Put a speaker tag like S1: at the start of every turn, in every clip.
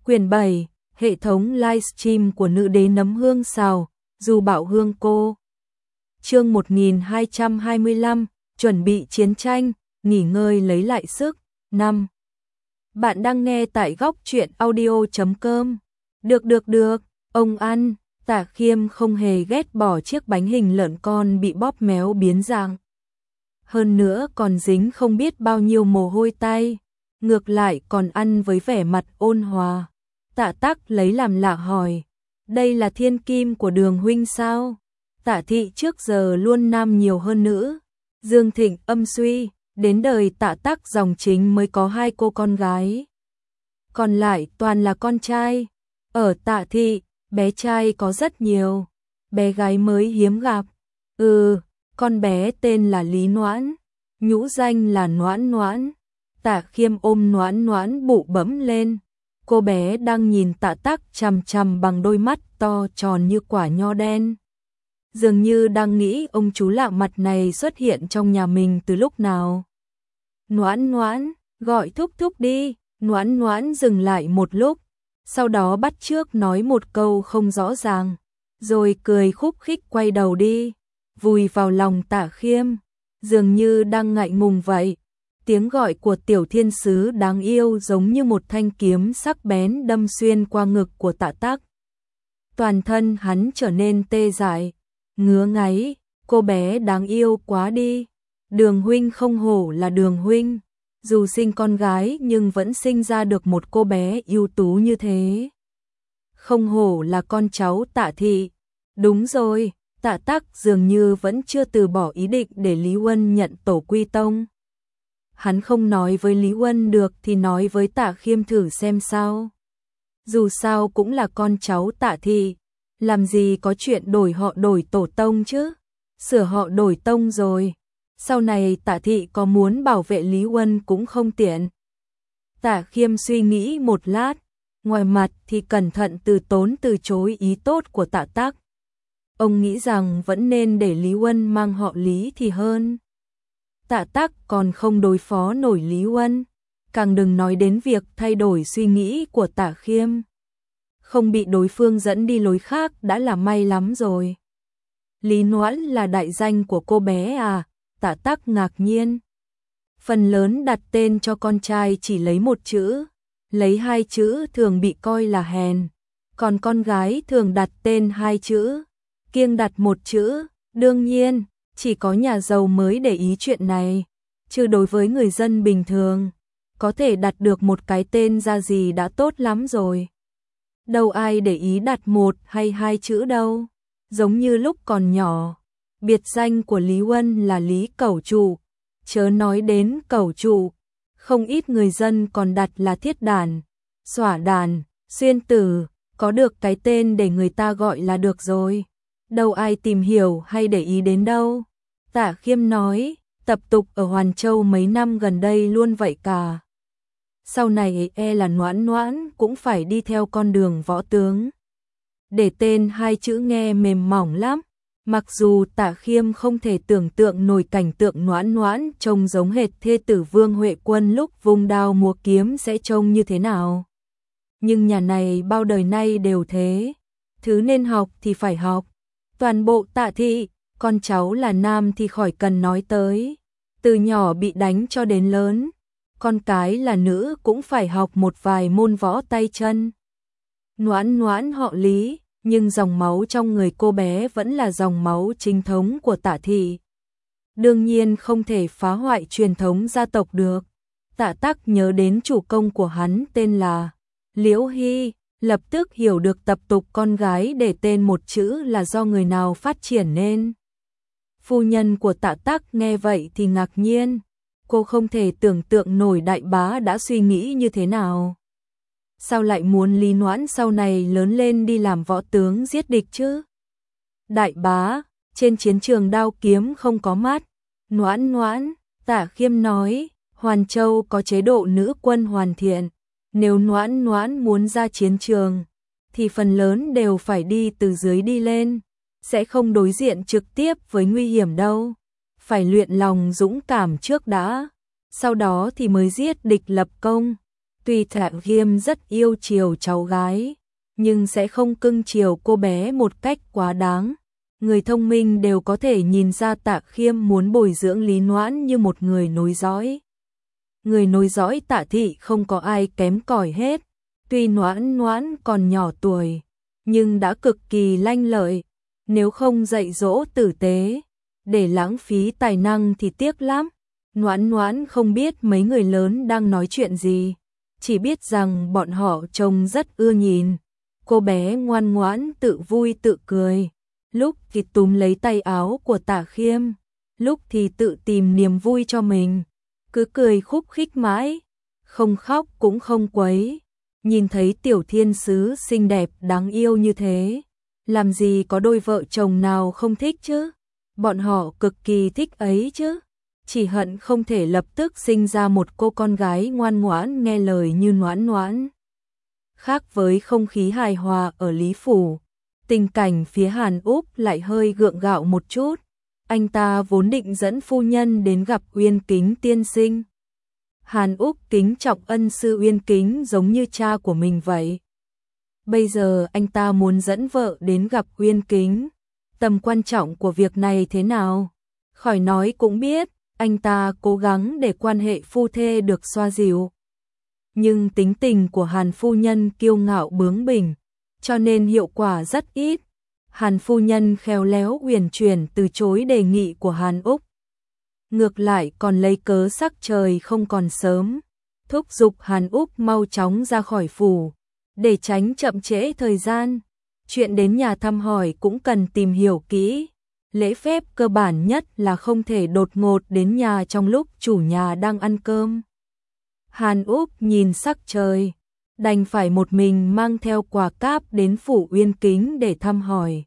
S1: Quyển 7, hệ thống livestream của nữ đế nấm hương xào, dù bạo hương cô. Chương 1225, chuẩn bị chiến tranh, nghỉ ngơi lấy lại sức. 5. Bạn đang nghe tại góc truyện audio.com. Được, ông ăn. Tạ Khiêm không hề ghét bỏ chiếc bánh hình lợn con bị bóp méo biến dạng. Hơn nữa còn dính không biết bao nhiêu mồ hôi tay, ngược lại còn ăn với vẻ mặt ôn hòa. Tạ Tắc lấy làm lạ hỏi, đây là thiên kim của Đường huynh sao? Tạ Thị trước giờ luôn nam nhiều hơn nữ, Dương Thịnh âm suy, đến đời Tạ Tắc dòng chính mới có 2 cô con gái. Còn lại toàn là con trai. Ở Tạ Thị, bé trai có rất nhiều, bé gái mới hiếm gặp. Con bé tên là Lý Noãn, nhũ danh là Noãn Noãn. Tạ Khiêm ôm Noãn Noãn bụ bẫm lên. Cô bé đang nhìn Tạ Tắc chằm chằm bằng đôi mắt to tròn như quả nho đen. Dường như đang nghĩ ông chú lạ mặt này xuất hiện trong nhà mình từ lúc nào. Noãn Noãn, gọi thúc thúc đi. Noãn Noãn dừng lại một lúc, sau đó bắt chước nói một câu không rõ ràng, rồi cười khúc khích quay đầu đi, vùi vào lòng Tạ Khiêm, dường như đang ngại ngùng vậy. Tiếng gọi của tiểu thiên sứ đáng yêu giống như một thanh kiếm sắc bén đâm xuyên qua ngực của Tạ Tắc. Toàn thân hắn trở nên tê dại, ngứa ngáy, cô bé đáng yêu quá đi. Đường huynh không hổ là Đường huynh, dù sinh con gái nhưng vẫn sinh ra được một cô bé ưu tú như thế. Không hổ là con cháu Tạ Thị. Đúng rồi, Tạ Tắc dường như vẫn chưa từ bỏ ý định để Lý Huân nhận tổ quy tông. Hắn không nói với Lý Huân được thì nói với Tạ Khiêm thử xem sao. Dù sao cũng là con cháu Tạ Thị, làm gì có chuyện đổi họ đổi tổ tông chứ. Sửa họ đổi tông rồi, sau này Tạ Thị có muốn bảo vệ Lý Huân cũng không tiện. Tạ Khiêm suy nghĩ một lát, ngoài mặt thì cẩn thận từ tốn từ chối ý tốt của Tạ Tắc. Ông nghĩ rằng vẫn nên để Lý Huân mang họ Lý thì hơn. Tạ Tắc còn không đối phó nổi Lý Huân, càng đừng nói đến việc thay đổi suy nghĩ của Tạ Khiêm. Không bị đối phương dẫn đi lối khác đã là may lắm rồi. Lý Noãn là đại danh của cô bé à? Tạ Tắc ngạc nhiên. Phần lớn đặt tên cho con trai chỉ lấy một chữ, lấy 2 chữ thường bị coi là hèn, còn con gái thường đặt tên 2 chữ, kiêng đặt một chữ. Đương nhiên, chỉ có nhà giàu mới để ý chuyện này, chứ đối với người dân bình thường, có thể đặt được một cái tên ra gì đã tốt lắm rồi. Đâu ai để ý đặt 1 hay 2 chữ đâu. Giống như lúc còn nhỏ, biệt danh của Lý Huân là Lý Cẩu Trụ, chớ nói đến Cẩu Trụ, không ít người dân còn đặt là Thiết Đàn, Xỏa Đàn, Xuyên Tử, có được cái tên để người ta gọi là được rồi. Đâu ai tìm hiểu hay để ý đến đâu. Tạ Khiêm nói, tập tục ở Hoàn Châu mấy năm gần đây luôn vậy cả. Sau này là Noãn Noãn cũng phải đi theo con đường võ tướng. Để tên 2 chữ nghe mềm mỏng lắm. Mặc dù Tạ Khiêm không thể tưởng tượng nổi cảnh tượng Noãn Noãn trông giống hệt thê tử Vương Huệ Quân lúc vung đao múa kiếm sẽ trông như thế nào. Nhưng nhà này bao đời nay đều thế. Thứ nên học thì phải học. Toàn bộ Tạ Thị, con cháu là nam thì khỏi cần nói tới. Từ nhỏ bị đánh cho đến lớn. Con cái là nữ cũng phải học một vài môn võ tay chân. Noãn Noãn họ Lý, nhưng dòng máu trong người cô bé vẫn là dòng máu chính thống của Tạ Thị. Đương nhiên không thể phá hoại truyền thống gia tộc được. Tạ Tắc nhớ đến chủ công của hắn tên là Liễu Hy, lập tức hiểu được tập tục con gái để tên một chữ là do người nào phát triển nên. Phu nhân của Tạ Tắc nghe vậy thì ngạc nhiên, cô không thể tưởng tượng nổi đại bá đã suy nghĩ như thế nào. Sao lại muốn Lý Noãn sau này lớn lên đi làm võ tướng giết địch chứ? Đại bá, trên chiến trường đao kiếm không có mắt. Noãn Noãn, Tạ Khiêm nói, Hoàn Châu có chế độ nữ quân hoàn thiện. Nếu Noãn Noãn muốn ra chiến trường, thì phần lớn đều phải đi từ dưới đi lên, sẽ không đối diện trực tiếp với nguy hiểm đâu. Phải luyện lòng dũng cảm trước đã, sau đó thì mới giết địch lập công. Tuy Tạ Khiêm rất yêu chiều cháu gái, nhưng sẽ không cưng chiều cô bé một cách quá đáng. Người thông minh đều có thể nhìn ra Tạ Khiêm muốn bồi dưỡng Lý Noãn như một người nối dõi. Người nối dõi Tạ thị không có ai kém cỏi hết. Tuy Noãn còn nhỏ tuổi, nhưng đã cực kỳ lanh lợi. Nếu không dạy dỗ tử tế, để lãng phí tài năng thì tiếc lắm. Noãn không biết mấy người lớn đang nói chuyện gì, chỉ biết rằng bọn họ trông rất ưa nhìn. Cô bé ngoan ngoãn tự vui tự cười, lúc thì túm lấy tay áo của Tạ Khiêm, lúc thì tự tìm niềm vui cho mình, cứ cười khúc khích mãi, không khóc cũng không quấy. Nhìn thấy tiểu thiên sứ xinh đẹp đáng yêu như thế, làm gì có đôi vợ chồng nào không thích chứ? Bọn họ cực kỳ thích ấy chứ, chỉ hận không thể lập tức sinh ra một cô con gái ngoan ngoãn nghe lời như Noãn. Khác với không khí hài hòa ở Lý Phủ, tình cảnh phía Hàn Úc lại hơi gượng gạo một chút. Anh ta vốn định dẫn phu nhân đến gặp Uyên Kính tiên sinh. Hàn Úc kính trọng ân sư Uyên Kính giống như cha của mình vậy. Bây giờ anh ta muốn dẫn vợ đến gặp Uyên Kính. Tầm quan trọng của việc này thế nào? Khỏi nói cũng biết, anh ta cố gắng để quan hệ phu thê được xoa dịu. Nhưng tính tình của Hàn phu nhân kiêu ngạo bướng bỉnh, cho nên hiệu quả rất ít. Hàn phu nhân khéo léo uyển chuyển từ chối đề nghị của Hàn Úc. Ngược lại còn lấy cớ sắc trời không còn sớm, thúc giục Hàn Úc mau chóng ra khỏi phủ, để tránh chậm trễ thời gian. Chuyện đến nhà thăm hỏi cũng cần tìm hiểu kỹ. Lễ phép cơ bản nhất là không thể đột ngột đến nhà trong lúc chủ nhà đang ăn cơm. Hàn Úc nhìn sắc trời, đành phải một mình mang theo quà cáp đến phủ Uyên Kính để thăm hỏi.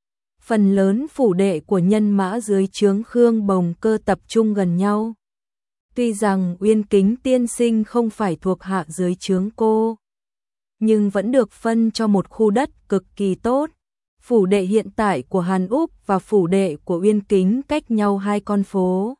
S1: Phần lớn phủ đệ của nhân mã dưới trướng Khương Bồng Cơ tập trung gần nhau. Tuy rằng Uyên Kính tiên sinh không phải thuộc hạ dưới trướng cô, nhưng vẫn được phân cho một khu đất cực kỳ tốt. Phủ đệ hiện tại của Hàn Úc và phủ đệ của Uyên Kính cách nhau 2 con phố.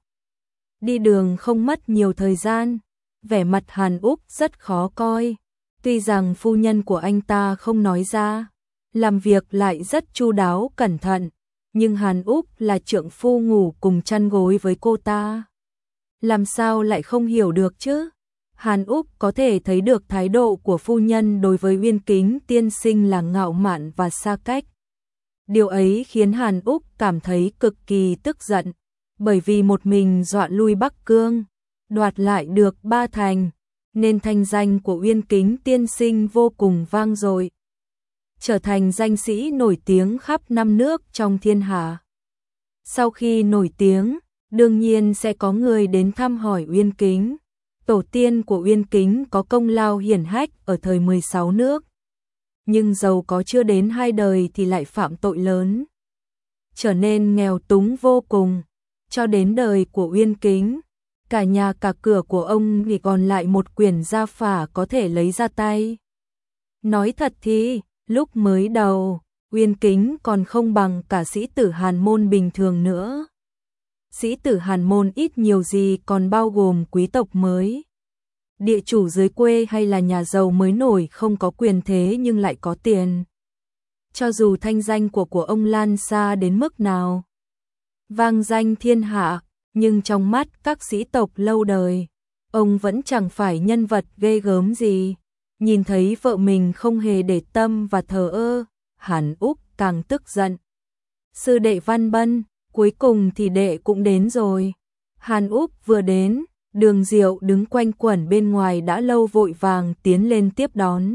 S1: Đi đường không mất nhiều thời gian, vẻ mặt Hàn Úc rất khó coi. Tuy rằng phu nhân của anh ta không nói ra, làm việc lại rất chu đáo cẩn thận, nhưng Hàn Úc là trượng phu ngủ cùng chăn gối với cô ta. Làm sao lại không hiểu được chứ? Hàn Úc có thể thấy được thái độ của phu nhân đối với Uyên Kính tiên sinh là ngạo mạn và xa cách. Điều ấy khiến Hàn Úc cảm thấy cực kỳ tức giận, bởi vì một mình dọa lui Bắc Cương, đoạt lại được 3 thành, nên thanh danh của Uyên Kính tiên sinh vô cùng vang dội, trở thành danh sĩ nổi tiếng khắp 5 nước trong thiên hạ. Sau khi nổi tiếng, đương nhiên sẽ có người đến thăm hỏi Uyên Kính. Tổ tiên của Uyên Kính có công lao hiển hách ở thời 16 nước, nhưng giàu có chưa đến 2 đời thì lại phạm tội lớn, trở nên nghèo túng vô cùng. Cho đến đời của Uyên Kính, cả nhà cả cửa của ông chỉ còn lại một quyển gia phả có thể lấy ra tay. Nói thật thì, lúc mới đầu, Uyên Kính còn không bằng cả sĩ tử Hàn môn bình thường nữa. Sĩ tử Hàn môn ít nhiều gì còn bao gồm quý tộc mới, địa chủ dưới quê hay là nhà giàu mới nổi không có quyền thế nhưng lại có tiền. Cho dù thanh danh của ông lan xa đến mức nào, vang danh thiên hạ, nhưng trong mắt các sĩ tộc lâu đời, ông vẫn chẳng phải nhân vật ghê gớm gì. Nhìn thấy vợ mình không hề để tâm và thờ ơ, Hàn Úc càng tức giận. Sư đệ Văn Bân, cuối cùng thì đệ cũng đến rồi. Hàn Úc vừa đến, Đường Diệu đứng quanh quẩn bên ngoài đã lâu vội vàng tiến lên tiếp đón.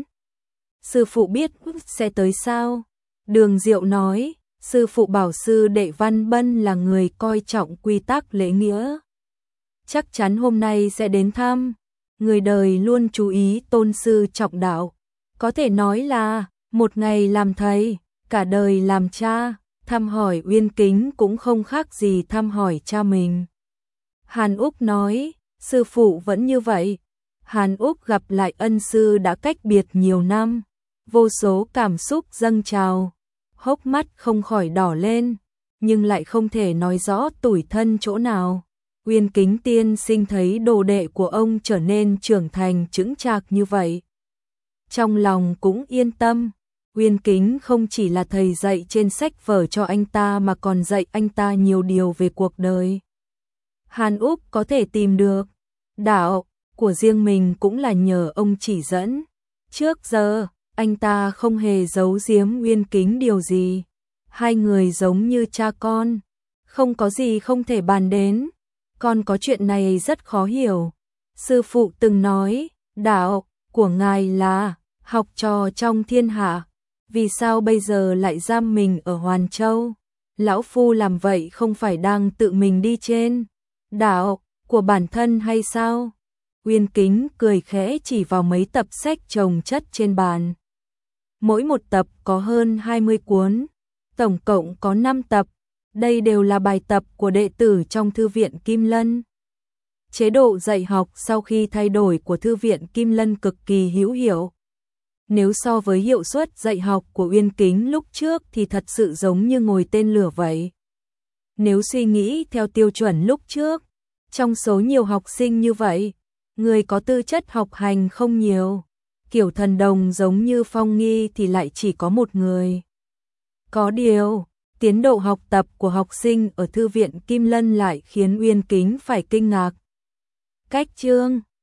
S1: Sư phụ biết sẽ tới sao? Đường Diệu nói, sư phụ bảo sư đệ Văn Bân là người coi trọng quy tắc lễ nghĩa, chắc chắn hôm nay sẽ đến thăm. Người đời luôn chú ý tôn sư trọng đạo, có thể nói là một ngày làm thầy, cả đời làm cha. Thăm hỏi Uyên Kính cũng không khác gì thăm hỏi cha mình. Hàn Úc nói, sư phụ vẫn như vậy. Hàn Úc gặp lại ân sư đã cách biệt nhiều năm, vô số cảm xúc dâng trào, hốc mắt không khỏi đỏ lên, nhưng lại không thể nói rõ tủi thân chỗ nào. Uyên Kính tiên sinh thấy đồ đệ của ông trở nên trưởng thành chững chạc như vậy. Trong lòng cũng yên tâm, Uyên Kính không chỉ là thầy dạy trên sách vở cho anh ta mà còn dạy anh ta nhiều điều về cuộc đời. Hàn Úc có thể tìm được đạo của riêng mình cũng là nhờ ông chỉ dẫn. Trước giờ, anh ta không hề giấu giếm Uyên Kính điều gì. Hai người giống như cha con, không có gì không thể bàn đến. Con có chuyện này rất khó hiểu. Sư phụ từng nói, đạo của ngài là học trò trong thiên hạ. Vì sao bây giờ lại giam mình ở Hoàn Châu? Lão Phu làm vậy không phải đang tự mình đi trên đạo của bản thân hay sao? Uyên Kính cười khẽ chỉ vào mấy tập sách chồng chất trên bàn. Mỗi một tập có hơn 20 cuốn, tổng cộng có 5 tập. Đây đều là bài tập của đệ tử trong Thư viện Kim Lân. Chế độ dạy học sau khi thay đổi của Thư viện Kim Lân cực kỳ hữu hiệu. Nếu so với hiệu suất dạy học của Uyên Kính lúc trước thì thật sự giống như ngồi tên lửa vậy. Nếu suy nghĩ theo tiêu chuẩn lúc trước, trong số nhiều học sinh như vậy, người có tư chất học hành không nhiều. Kiểu thần đồng giống như Phong Nghi thì lại chỉ có một người. Có điều, tiến độ học tập của học sinh ở Thư viện Kim Lân lại khiến Uyên Kính phải kinh ngạc. Cách chương